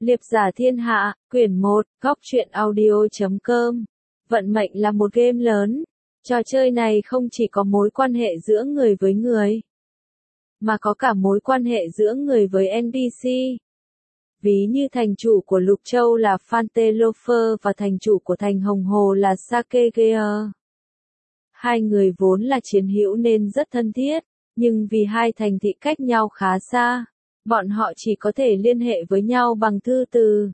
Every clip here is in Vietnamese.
Liệp giả thiên hạ, quyển 1, góc truyện audio.com. Vận mệnh là một game lớn. Trò chơi này không chỉ có mối quan hệ giữa người với người, mà có cả mối quan hệ giữa người với NPC. Ví như thành chủ của Lục Châu là Fantelofer và thành chủ của thành Hồng Hồ là Sakegear. Hai người vốn là chiến hữu nên rất thân thiết, nhưng vì hai thành thị cách nhau khá xa, bọn họ chỉ có thể liên hệ với nhau bằng thư từ.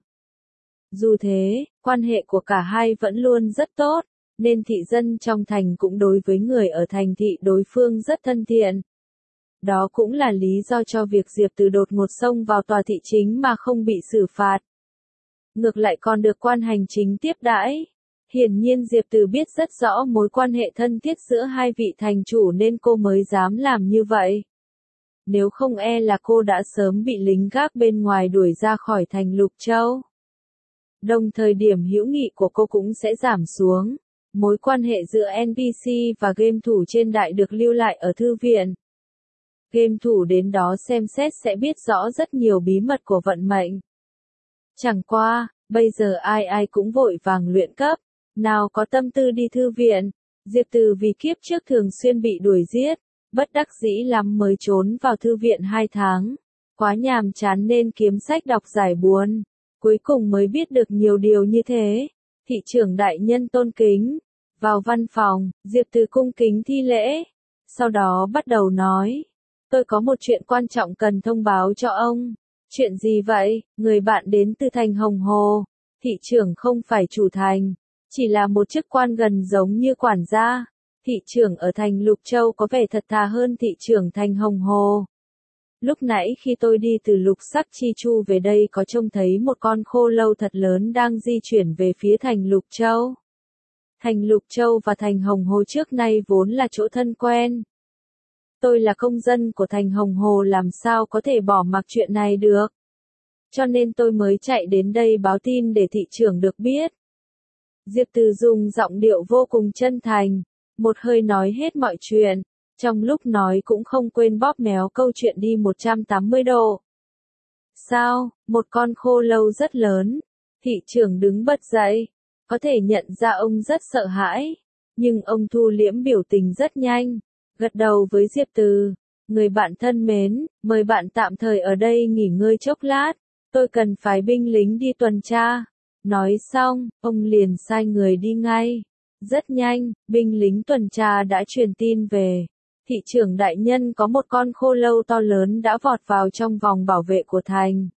Dù thế, quan hệ của cả hai vẫn luôn rất tốt, nên thị dân trong thành cũng đối với người ở thành thị đối phương rất thân thiện. Đó cũng là lý do cho việc Diệp Từ đột ngột xông vào tòa thị chính mà không bị xử phạt. Ngược lại còn được quan hành chính tiếp đãi. Hiển nhiên Diệp Từ biết rất rõ mối quan hệ thân thiết giữa hai vị thành chủ nên cô mới dám làm như vậy. Nếu không e là cô đã sớm bị lính gác bên ngoài đuổi ra khỏi thành Lục Châu. Đồng thời điểm hữu nghị của cô cũng sẽ giảm xuống. Mối quan hệ giữa NPC và game thủ trên đại được lưu lại ở thư viện. Game thủ đến đó xem xét sẽ biết rõ rất nhiều bí mật của vận mệnh. Chẳng qua, bây giờ ai ai cũng vội vàng luyện cấp, nào có tâm tư đi thư viện. Diệp Từ vì kiếp trước thường xuyên bị đuổi giết, bất đắc dĩ lắm mới trốn vào thư viện 2 tháng. Quá nhàm chán nên kiếm sách đọc giải buồn. Cuối cùng mới biết được nhiều điều như thế. Thị trưởng đại nhân tôn kính. Vào văn phòng, Diệp Từ cung kính thi lễ. Sau đó bắt đầu nói. Tôi có một chuyện quan trọng cần thông báo cho ông. Chuyện gì vậy? Người bạn đến từ thành Hồng Hồ. Thị trưởng không phải chủ thành. Chỉ là một chức quan gần giống như quản gia. Thị trưởng ở thành Lục Châu có vẻ thật thà hơn thị trưởng thành Hồng Hồ. Lúc nãy khi tôi đi từ Lục Sắc Chi Chu về đây có trông thấy một con khô lâu thật lớn đang di chuyển về phía thành Lục Châu. Thành Lục Châu và thành Hồng Hồ trước nay vốn là chỗ thân quen. Tôi là công dân của thành Hồng Hồ làm sao có thể bỏ mặc chuyện này được. Cho nên tôi mới chạy đến đây báo tin để thị trưởng được biết. Diệp Từ dùng giọng điệu vô cùng chân thành, một hơi nói hết mọi chuyện, trong lúc nói cũng không quên bóp méo câu chuyện đi 180 độ. Sao, một con khô lâu rất lớn, thị trưởng đứng bật dậy, có thể nhận ra ông rất sợ hãi, nhưng ông thu liễm biểu tình rất nhanh, gật đầu với Diệp Từ, người bạn thân mến, mời bạn tạm thời ở đây nghỉ ngơi chốc lát, tôi cần phái binh lính đi tuần tra. Nói xong, ông liền sai người đi ngay. Rất nhanh, binh lính tuần tra đã truyền tin về. Thị trưởng đại nhân có một con khô lâu to lớn đã vọt vào trong vòng bảo vệ của thành.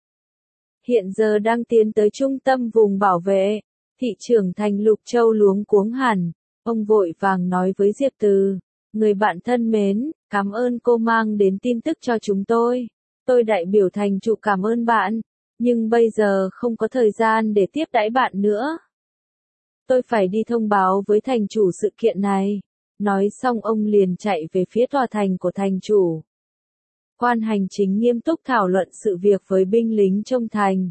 Hiện giờ đang tiến tới trung tâm vùng bảo vệ. Thị trưởng thành Lục Châu luống cuống hẳn. Ông vội vàng nói với Diệp Từ. Người bạn thân mến, cảm ơn cô mang đến tin tức cho chúng tôi. Tôi đại biểu thành chủ cảm ơn bạn. Nhưng bây giờ không có thời gian để tiếp đãi bạn nữa. Tôi phải đi thông báo với thành chủ sự kiện này. Nói xong ông liền chạy về phía tòa thành của thành chủ. Quan hành chính nghiêm túc thảo luận sự việc với binh lính trong thành.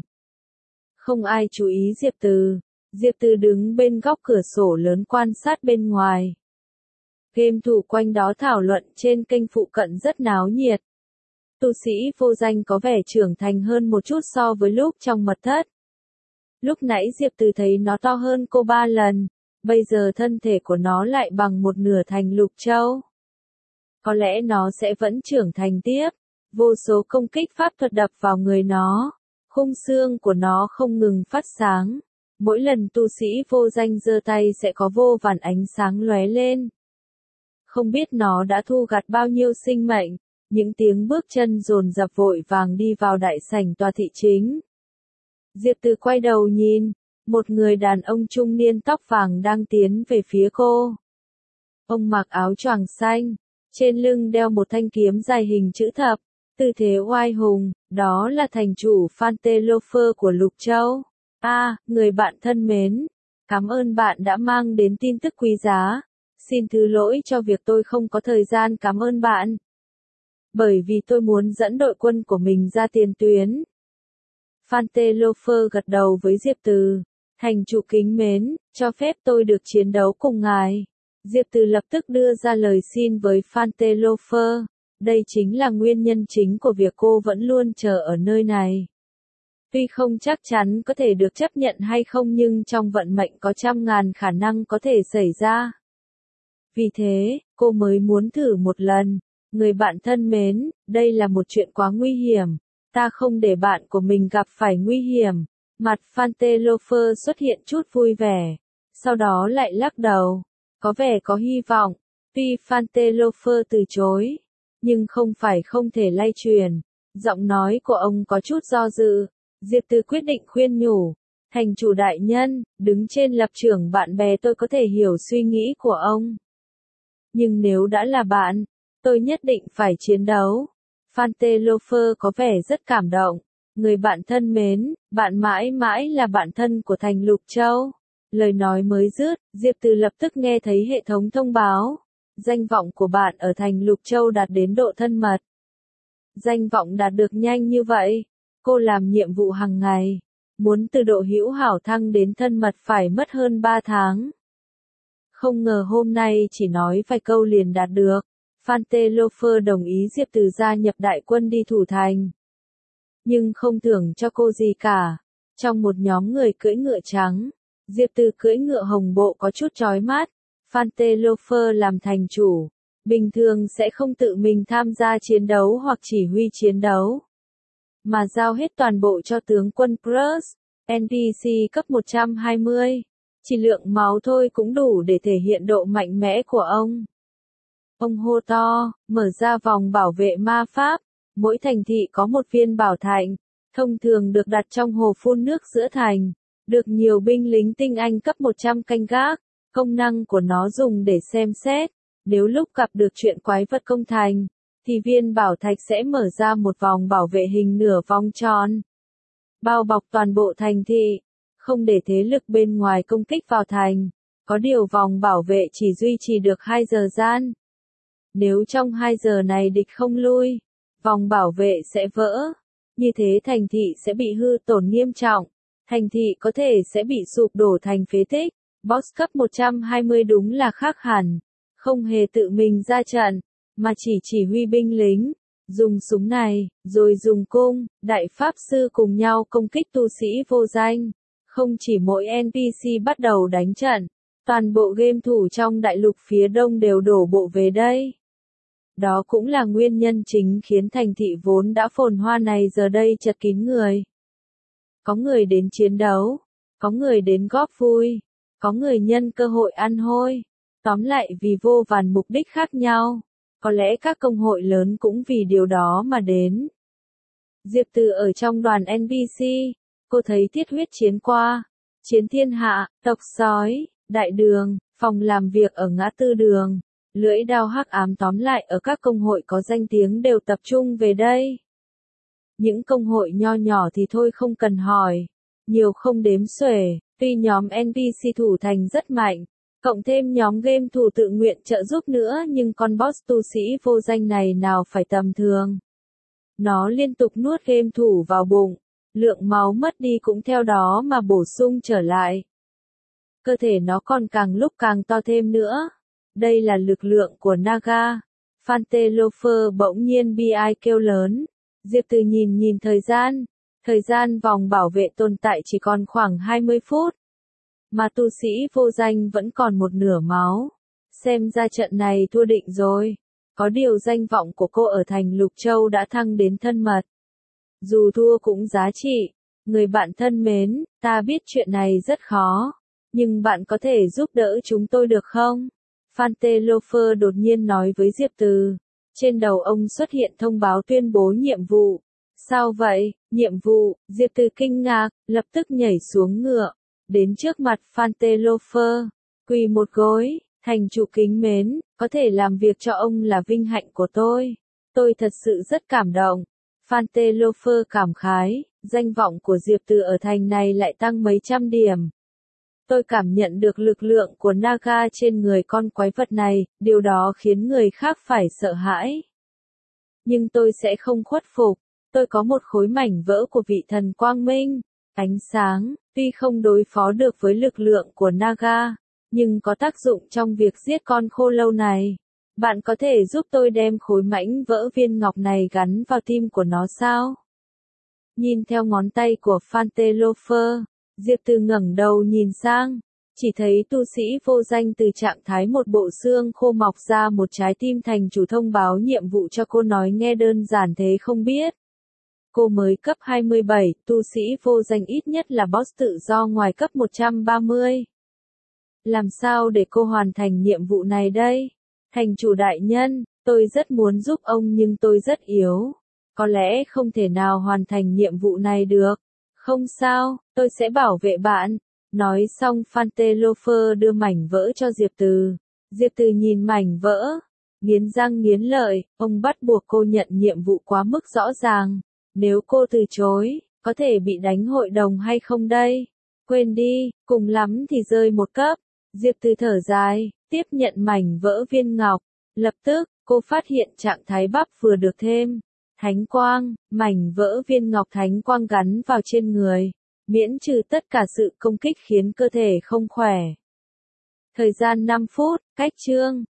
Không ai chú ý Diệp Từ. Diệp Từ đứng bên góc cửa sổ lớn quan sát bên ngoài. Game thủ quanh đó thảo luận trên kênh phụ cận rất náo nhiệt. Tu sĩ vô danh có vẻ trưởng thành hơn một chút so với lúc trong mật thất. Lúc nãy Diệp Từ thấy nó to hơn cô 3 lần, bây giờ thân thể của nó lại bằng một nửa thành Lục Châu. Có lẽ nó sẽ vẫn trưởng thành tiếp, vô số công kích pháp thuật đập vào người nó, khung xương của nó không ngừng phát sáng. Mỗi lần tu sĩ vô danh giơ tay sẽ có vô vàn ánh sáng lóe lên. Không biết nó đã thu gặt bao nhiêu sinh mệnh. Những tiếng bước chân dồn dập vội vàng đi vào đại sảnh tòa thị chính. Diệp Từ quay đầu nhìn, một người đàn ông trung niên tóc vàng đang tiến về phía cô. Ông mặc áo choàng xanh, trên lưng đeo một thanh kiếm dài hình chữ thập, tư thế oai hùng, đó là thành chủ Fantelofer của Lục Châu. Người bạn thân mến, cảm ơn bạn đã mang đến tin tức quý giá. Xin thứ lỗi cho việc tôi không có thời gian cảm ơn bạn. Bởi vì tôi muốn dẫn đội quân của mình ra tiền tuyến. Fantelofer gật đầu với Diệp Từ. Thành chủ kính mến, cho phép tôi được chiến đấu cùng ngài. Diệp Từ lập tức đưa ra lời xin với Fantelofer. Đây chính là nguyên nhân chính của việc cô vẫn luôn chờ ở nơi này. Tuy không chắc chắn có thể được chấp nhận hay không nhưng trong vận mệnh có trăm ngàn khả năng có thể xảy ra. Vì thế, cô mới muốn thử một lần. Người bạn thân mến, đây là một chuyện quá nguy hiểm. Ta không để bạn của mình gặp phải nguy hiểm. Mặt Vantellope xuất hiện chút vui vẻ. Sau đó lại lắc đầu. Có vẻ có hy vọng. Tuy Vantellope từ chối, nhưng không phải không thể lay truyền. Giọng nói của ông có chút do dự. Diệp Từ quyết định khuyên nhủ. Thành chủ đại nhân, đứng trên lập trường bạn bè tôi có thể hiểu suy nghĩ của ông. Nhưng nếu đã là bạn, tôi nhất định phải chiến đấu. Vantellope có vẻ rất cảm động. Người bạn thân mến, bạn mãi mãi là bạn thân của thành Lục Châu. Lời nói mới dứt, Diệp Từ lập tức nghe thấy hệ thống thông báo. Danh vọng của bạn ở thành Lục Châu đạt đến độ thân mật. Danh vọng đạt được nhanh như vậy. Cô làm nhiệm vụ hàng ngày. Muốn từ độ hữu hảo thăng đến thân mật phải mất hơn 3 tháng. Không ngờ hôm nay chỉ nói vài câu liền đạt được. Vantellope đồng ý Diệp Từ gia nhập đại quân đi thủ thành. Nhưng không thưởng cho cô gì cả. Trong một nhóm người cưỡi ngựa trắng, Diệp Từ cưỡi ngựa hồng bộ có chút chói mắt. Vantellope làm thành chủ, bình thường sẽ không tự mình tham gia chiến đấu hoặc chỉ huy chiến đấu, mà giao hết toàn bộ cho tướng quân Bruce, NPC cấp 120. Chỉ lượng máu thôi cũng đủ để thể hiện độ mạnh mẽ của ông. Ông hô to, mở ra vòng bảo vệ ma pháp. Mỗi thành thị có một viên bảo thạch, thông thường được đặt trong hồ phun nước giữa thành, được nhiều binh lính tinh anh cấp 100 canh gác. Công năng của nó dùng để xem xét, nếu lúc gặp được chuyện quái vật công thành, thì viên bảo thạch sẽ mở ra một vòng bảo vệ hình nửa vòng tròn, bao bọc toàn bộ thành thị, không để thế lực bên ngoài công kích vào thành. Có điều vòng bảo vệ chỉ duy trì được 2 giờ gian. Nếu trong 2 giờ này địch không lui, vòng bảo vệ sẽ vỡ. Như thế thành thị sẽ bị hư tổn nghiêm trọng. Thành thị có thể sẽ bị sụp đổ thành phế tích. Boss cấp 120 đúng là khác hẳn. Không hề tự mình ra trận, mà chỉ huy binh lính. Dùng súng này, rồi dùng cung, đại pháp sư cùng nhau công kích tu sĩ vô danh. Không chỉ mỗi NPC bắt đầu đánh trận, toàn bộ game thủ trong đại lục phía đông đều đổ bộ về đây. Đó cũng là nguyên nhân chính khiến thành thị vốn đã phồn hoa này giờ đây chật kín người. Có người đến chiến đấu, có người đến góp vui, có người nhân cơ hội ăn hôi. Tóm lại vì vô vàn mục đích khác nhau. Có lẽ các công hội lớn cũng vì điều đó mà đến. Diệp Từ ở trong đoàn NPC, cô thấy thiết huyết chiến qua, chiến thiên hạ, tộc sói, đại đường, phòng làm việc ở ngã tư đường, lưỡi đao hắc ám, tóm lại ở các công hội có danh tiếng đều tập trung về đây. Những công hội nho nhỏ thì thôi không cần hỏi, nhiều không đếm xuể. Tuy nhóm NPC thủ thành rất mạnh, cộng thêm nhóm game thủ tự nguyện trợ giúp nữa, nhưng con boss tu sĩ vô danh này nào phải tầm thường. Nó liên tục nuốt game thủ vào bụng, lượng máu mất đi cũng theo đó mà bổ sung trở lại. Cơ thể nó còn càng lúc càng to thêm nữa. Đây là lực lượng của Naga. Vantellope bỗng nhiên bi ai kêu lớn. Diệp Từ nhìn thời gian vòng bảo vệ tồn tại chỉ còn khoảng 20 phút. Mà tu sĩ vô danh vẫn còn một nửa máu. Xem ra trận này thua định rồi. Có điều danh vọng của cô ở thành Lục Châu đã thăng đến thân mật. Dù thua cũng giá trị. Người bạn thân mến, ta biết chuyện này rất khó. Nhưng bạn có thể giúp đỡ chúng tôi được không? Vantellope đột nhiên nói với Diệp Từ. Trên đầu ông xuất hiện thông báo tuyên bố nhiệm vụ. Sao vậy? Nhiệm vụ? Diệp Từ kinh ngạc, lập tức nhảy xuống ngựa. Đến trước mặt Vantellope, quỳ một gối. Thành chủ kính mến, có thể làm việc cho ông là vinh hạnh của tôi. Tôi thật sự rất cảm động. Vantellope cảm khái, danh vọng của Diệp Từ ở thành này lại tăng mấy trăm điểm. Tôi cảm nhận được lực lượng của Naga trên người con quái vật này, điều đó khiến người khác phải sợ hãi. Nhưng tôi sẽ không khuất phục. Tôi có một khối mảnh vỡ của vị thần quang minh, ánh sáng, tuy không đối phó được với lực lượng của Naga, nhưng có tác dụng trong việc giết con khô lâu này. Bạn có thể giúp tôi đem khối mảnh vỡ viên ngọc này gắn vào tim của nó sao? Nhìn theo ngón tay của Phanteloper, Diệp Từ ngẩng đầu nhìn sang, chỉ thấy tu sĩ vô danh từ trạng thái một bộ xương khô mọc ra một trái tim thành chủ thông báo nhiệm vụ cho cô, nói nghe đơn giản thế không biết. Cô mới cấp 27, tu sĩ vô danh ít nhất là boss tự do ngoài cấp 130. Làm sao để cô hoàn thành nhiệm vụ này đây? Thành chủ đại nhân, tôi rất muốn giúp ông nhưng tôi rất yếu. Có lẽ không thể nào hoàn thành nhiệm vụ này được. Không sao, tôi sẽ bảo vệ bạn. Nói xong Phanteloper đưa mảnh vỡ cho Diệp Từ. Diệp Từ nhìn mảnh vỡ, nghiến răng nghiến lợi, ông bắt buộc cô nhận nhiệm vụ quá mức rõ ràng. Nếu cô từ chối, có thể bị đánh hội đồng hay không đây? Quên đi, cùng lắm thì rơi một cấp. Diệp Từ thở dài, tiếp nhận mảnh vỡ viên ngọc. Lập tức, cô phát hiện trạng thái bắp vừa được thêm. Thánh quang, mảnh vỡ viên ngọc thánh quang gắn vào trên người, miễn trừ tất cả sự công kích khiến cơ thể không khỏe. Thời gian 5 phút, cách chương.